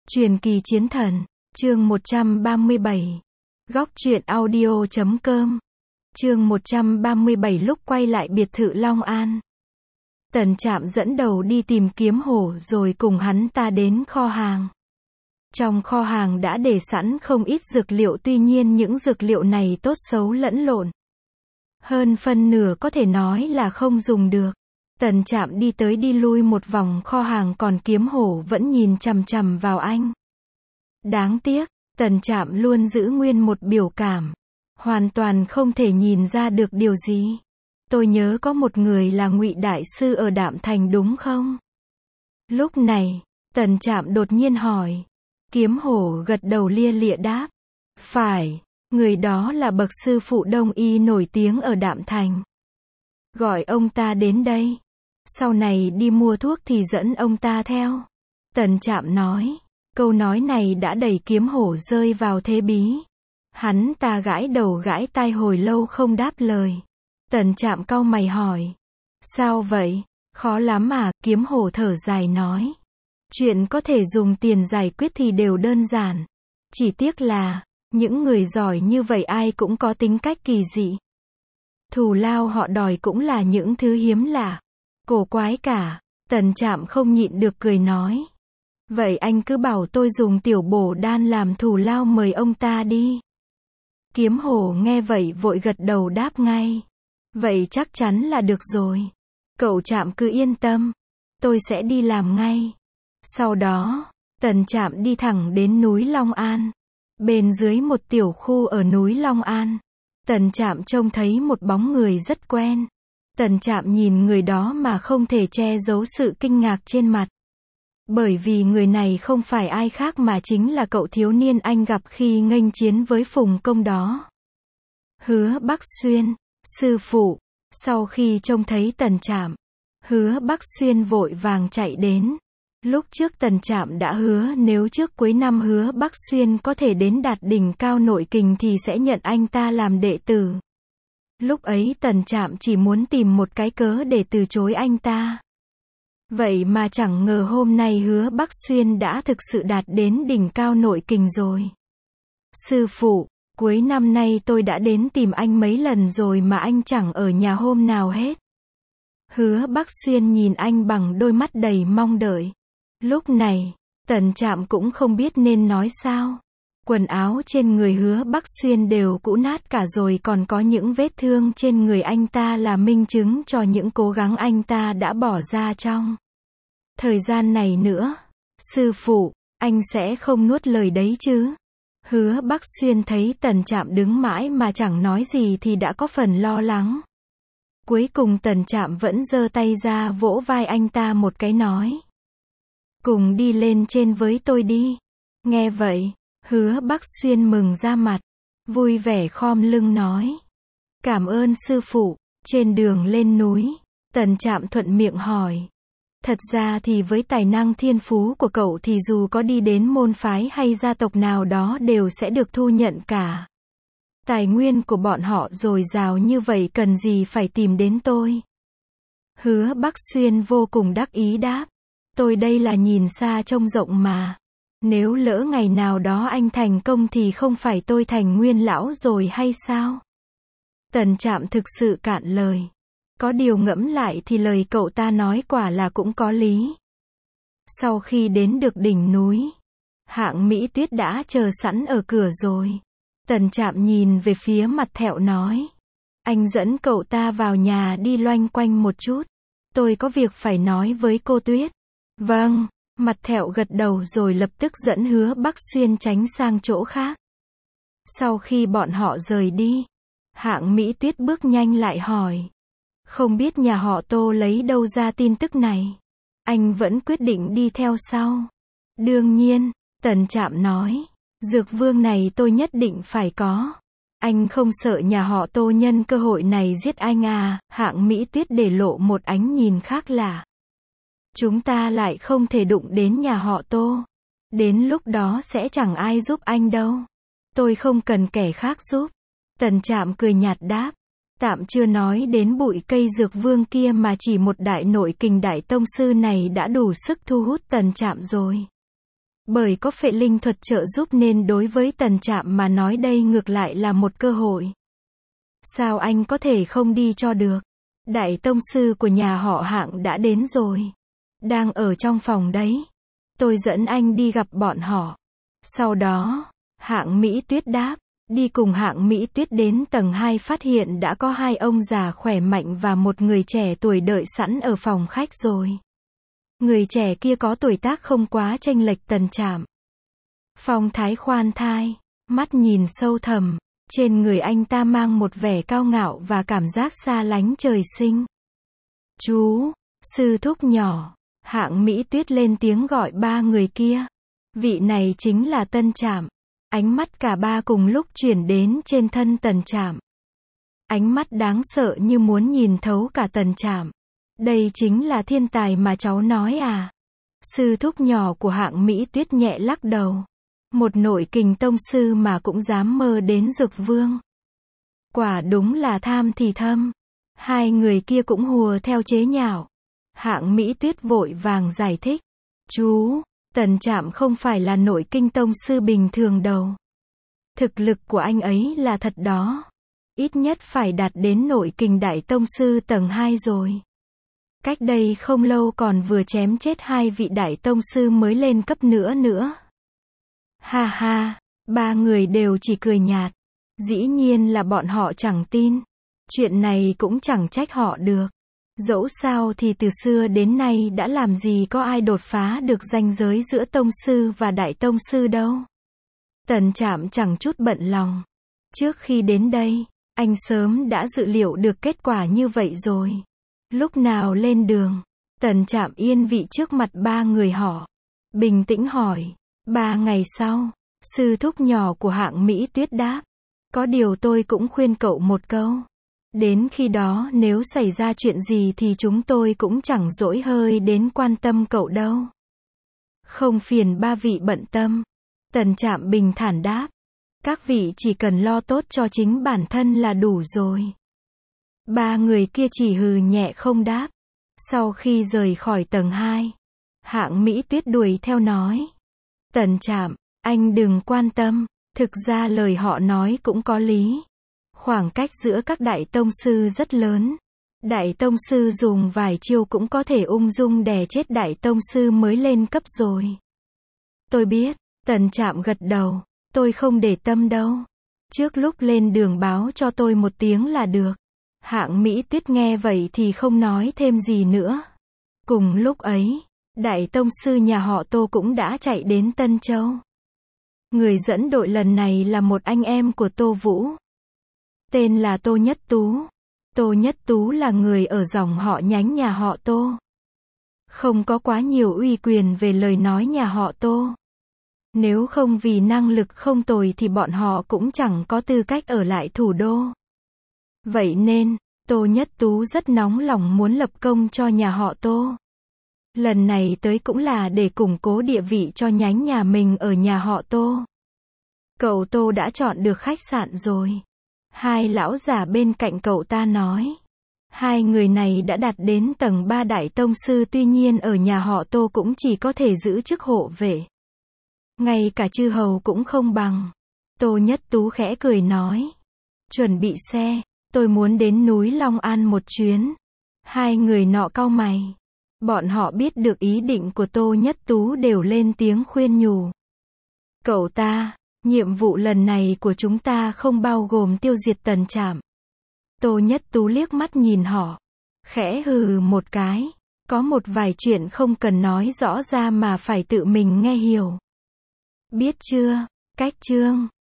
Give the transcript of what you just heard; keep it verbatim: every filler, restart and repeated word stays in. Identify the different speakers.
Speaker 1: Truyền kỳ chiến thần, chương một trăm ba mươi bảy. Góc truyện audio chấm com. Chương một trăm ba mươi bảy. Lúc quay lại biệt thự Long An, Tần Trạm dẫn đầu đi tìm kiếm hổ rồi cùng hắn ta đến kho hàng. Trong kho hàng đã để sẵn không ít dược liệu, tuy nhiên những dược liệu này tốt xấu lẫn lộn. Hơn phân nửa có thể nói là không dùng được. Tần Trạm đi tới đi lui một vòng kho hàng, còn kiếm hổ vẫn nhìn chằm chằm vào anh. Đáng tiếc, Tần Trạm luôn giữ nguyên một biểu cảm. Hoàn toàn không thể nhìn ra được điều gì. Tôi nhớ có một người là Ngụy Đại Sư ở Đạm Thành đúng không? Lúc này, Tần Trạm đột nhiên hỏi. Kiếm hổ gật đầu lia lịa đáp. Phải, người đó là bậc sư phụ đông y nổi tiếng ở Đạm Thành. Gọi ông ta đến đây. Sau này đi mua thuốc thì dẫn ông ta theo. Tần Trạm nói. Câu nói này đã đẩy kiếm hổ rơi vào thế bí. Hắn ta gãi đầu gãi tai hồi lâu không đáp lời. Tần Trạm cau mày hỏi. Sao vậy? Khó lắm à? Kiếm hổ thở dài nói. Chuyện có thể dùng tiền giải quyết thì đều đơn giản. Chỉ tiếc là, những người giỏi như vậy ai cũng có tính cách kỳ dị. Thù lao họ đòi cũng là những thứ hiếm lạ, cổ quái cả. Tần Trạm không nhịn được cười nói. Vậy anh cứ bảo tôi dùng tiểu bổ đan làm thù lao mời ông ta đi. Kiếm hổ nghe vậy vội gật đầu đáp ngay. Vậy chắc chắn là được rồi. Cậu Trạm cứ yên tâm. Tôi sẽ đi làm ngay. Sau đó, Tần Trạm đi thẳng đến núi Long An. Bên dưới một tiểu khu ở núi Long An, Tần Trạm trông thấy một bóng người rất quen. Tần Trạm nhìn người đó mà không thể che giấu sự kinh ngạc trên mặt. Bởi vì người này không phải ai khác mà chính là cậu thiếu niên anh gặp khi nghênh chiến với Phùng Công đó. Hứa Bắc Xuyên, sư phụ. Sau khi trông thấy Tần Trạm, Hứa Bắc Xuyên vội vàng chạy đến. Lúc trước Tần Trạm đã hứa nếu trước cuối năm Hứa Bắc Xuyên có thể đến đạt đỉnh cao nội kình thì sẽ nhận anh ta làm đệ tử. Lúc ấy Tần Trạm chỉ muốn tìm một cái cớ để từ chối anh ta. Vậy mà chẳng ngờ hôm nay Hứa Bắc Xuyên đã thực sự đạt đến đỉnh cao nội kình rồi. Sư phụ, cuối năm nay tôi đã đến tìm anh mấy lần rồi mà anh chẳng ở nhà hôm nào hết. Hứa Bắc Xuyên nhìn anh bằng đôi mắt đầy mong đợi. Lúc này, Tần Trạm cũng không biết nên nói sao. Quần áo trên người Hứa Bắc Xuyên đều cũ nát cả rồi, còn có những vết thương trên người anh ta là minh chứng cho những cố gắng anh ta đã bỏ ra trong thời gian này nữa. Sư phụ, anh sẽ không nuốt lời đấy chứ? Hứa Bắc Xuyên thấy Tần Trạm đứng mãi mà chẳng nói gì thì đã có phần lo lắng. Cuối cùng Tần Trạm vẫn giơ tay ra vỗ vai anh ta một cái nói. Cùng đi lên trên với tôi đi. Nghe vậy, Hứa Bắc Xuyên mừng ra mặt, vui vẻ khom lưng nói. Cảm ơn sư phụ. Trên đường lên núi, Tần Trạm thuận miệng hỏi. Thật ra thì với tài năng thiên phú của cậu thì dù có đi đến môn phái hay gia tộc nào đó đều sẽ được thu nhận cả. Tài nguyên của bọn họ dồi dào như vậy cần gì phải tìm đến tôi? Hứa Bắc Xuyên vô cùng đắc ý đáp. Tôi đây là nhìn xa trông rộng mà. Nếu lỡ ngày nào đó anh thành công thì không phải tôi thành nguyên lão rồi hay sao? Tần Trạm thực sự cạn lời. Có điều ngẫm lại thì lời cậu ta nói quả là cũng có lý. Sau khi đến được đỉnh núi, Hạng Mỹ Tuyết đã chờ sẵn ở cửa rồi. Tần Trạm nhìn về phía Mặt Thẹo nói. Anh dẫn cậu ta vào nhà đi loanh quanh một chút. Tôi có việc phải nói với cô Tuyết. Vâng. Mặt Thẹo gật đầu rồi lập tức dẫn Hứa Bắc Xuyên tránh sang chỗ khác. Sau khi bọn họ rời đi, Hạng Mỹ Tuyết bước nhanh lại hỏi. Không biết nhà họ Tô lấy đâu ra tin tức này? Anh vẫn quyết định đi theo sau. Đương nhiên, Tần Trạm nói. Dược vương này tôi nhất định phải có. Anh không sợ nhà họ Tô nhân cơ hội này giết anh à? Hạng Mỹ Tuyết để lộ một ánh nhìn khác lạ. Chúng ta lại không thể đụng đến nhà họ Tô. Đến lúc đó sẽ chẳng ai giúp anh đâu. Tôi không cần kẻ khác giúp. Tần Trạm cười nhạt đáp. Tạm chưa nói đến bụi cây dược vương kia mà chỉ một đại nội kình đại tông sư này đã đủ sức thu hút Tần Trạm rồi. Bởi có phệ linh thuật trợ giúp nên đối với Tần Trạm mà nói đây ngược lại là một cơ hội. Sao anh có thể không đi cho được? Đại tông sư của nhà họ Hạng đã đến rồi. Đang ở trong phòng đấy. Tôi dẫn anh đi gặp bọn họ. Sau đó, Hạng Mỹ Tuyết đáp. Đi cùng Hạng Mỹ Tuyết đến tầng hai phát hiện đã có hai ông già khỏe mạnh và một người trẻ tuổi đợi sẵn ở phòng khách rồi. Người trẻ kia có tuổi tác không quá chênh lệch Tần Trạm. Phong thái khoan thai, mắt nhìn sâu thẳm, trên người anh ta mang một vẻ cao ngạo và cảm giác xa lánh trời sinh. Chú, sư thúc nhỏ, Hạng Mỹ Tuyết lên tiếng gọi ba người kia. Vị này chính là Tân Trạm. Ánh mắt cả ba cùng lúc chuyển đến trên thân Tần Trạm. Ánh mắt đáng sợ như muốn nhìn thấu cả Tần Trạm. Đây chính là thiên tài mà cháu nói à? Sư thúc nhỏ của Hạng Mỹ Tuyết nhẹ lắc đầu. Một nội kình tông sư mà cũng dám mơ đến Dực Vương. Quả đúng là tham thì thâm. Hai người kia cũng hùa theo chế nhạo. Hạng Mỹ Tuyết vội vàng giải thích. Chú, Tần Trạm không phải là nội kinh tông sư bình thường đâu. Thực lực của anh ấy là thật đó. Ít nhất phải đạt đến nội kình đại tông sư tầng hai rồi. Cách đây không lâu còn vừa chém chết hai vị đại tông sư mới lên cấp nữa nữa. Ha ha, ba người đều chỉ cười nhạt. Dĩ nhiên là bọn họ chẳng tin. Chuyện này cũng chẳng trách họ được. Dẫu sao thì từ xưa đến nay đã làm gì có ai đột phá được ranh giới giữa tông sư và đại tông sư đâu. Tần Trạm chẳng chút bận lòng. Trước khi đến đây, anh sớm đã dự liệu được kết quả như vậy rồi. Lúc nào lên đường, Tần Trạm yên vị trước mặt ba người họ. Bình tĩnh hỏi. Ba ngày sau, sư thúc nhỏ của Hạng Mỹ Tuyết đáp. Có điều tôi cũng khuyên cậu một câu. Đến khi đó nếu xảy ra chuyện gì thì chúng tôi cũng chẳng dỗi hơi đến quan tâm cậu đâu. Không phiền ba vị bận tâm. Tần Trạm bình thản đáp. Các vị chỉ cần lo tốt cho chính bản thân là đủ rồi. Ba người kia chỉ hừ nhẹ không đáp. Sau khi rời khỏi tầng hai, Hạng Mỹ Tuyết đuổi theo nói. Tần Trạm, anh đừng quan tâm. Thực ra lời họ nói cũng có lý. Khoảng cách giữa các đại tông sư rất lớn. Đại tông sư dùng vài chiêu cũng có thể ung dung đè chết đại tông sư mới lên cấp rồi. Tôi biết, Tần Trạm gật đầu. Tôi không để tâm đâu. Trước lúc lên đường báo cho tôi một tiếng là được. Hạng Mỹ Tuyết nghe vậy thì không nói thêm gì nữa. Cùng lúc ấy, đại tông sư nhà họ Tô cũng đã chạy đến Tân Châu. Người dẫn đội lần này là một anh em của Tô Vũ. Tên là Tô Nhất Tú. Tô Nhất Tú là người ở dòng họ nhánh nhà họ Tô. Không có quá nhiều uy quyền về lời nói nhà họ Tô. Nếu không vì năng lực không tồi thì bọn họ cũng chẳng có tư cách ở lại thủ đô. Vậy nên, Tô Nhất Tú rất nóng lòng muốn lập công cho nhà họ Tô. Lần này tới cũng là để củng cố địa vị cho nhánh nhà mình ở nhà họ Tô. Cậu Tô đã chọn được khách sạn rồi. Hai lão già bên cạnh cậu ta nói. Hai người này đã đạt đến tầng ba đại tông sư, tuy nhiên ở nhà họ Tô cũng chỉ có thể giữ chức hộ vệ. Ngay cả chư hầu cũng không bằng. Tô Nhất Tú khẽ cười nói. Chuẩn bị xe, tôi muốn đến núi Long An một chuyến. Hai người nọ cau mày. Bọn họ biết được ý định của Tô Nhất Tú đều lên tiếng khuyên nhủ. Cậu ta, nhiệm vụ lần này của chúng ta không bao gồm tiêu diệt Tần Trạm. Tô Nhất Tú liếc mắt nhìn họ. Khẽ hừ một cái. Có một vài chuyện không cần nói rõ ra mà phải tự mình nghe hiểu. Biết chưa? Cách chương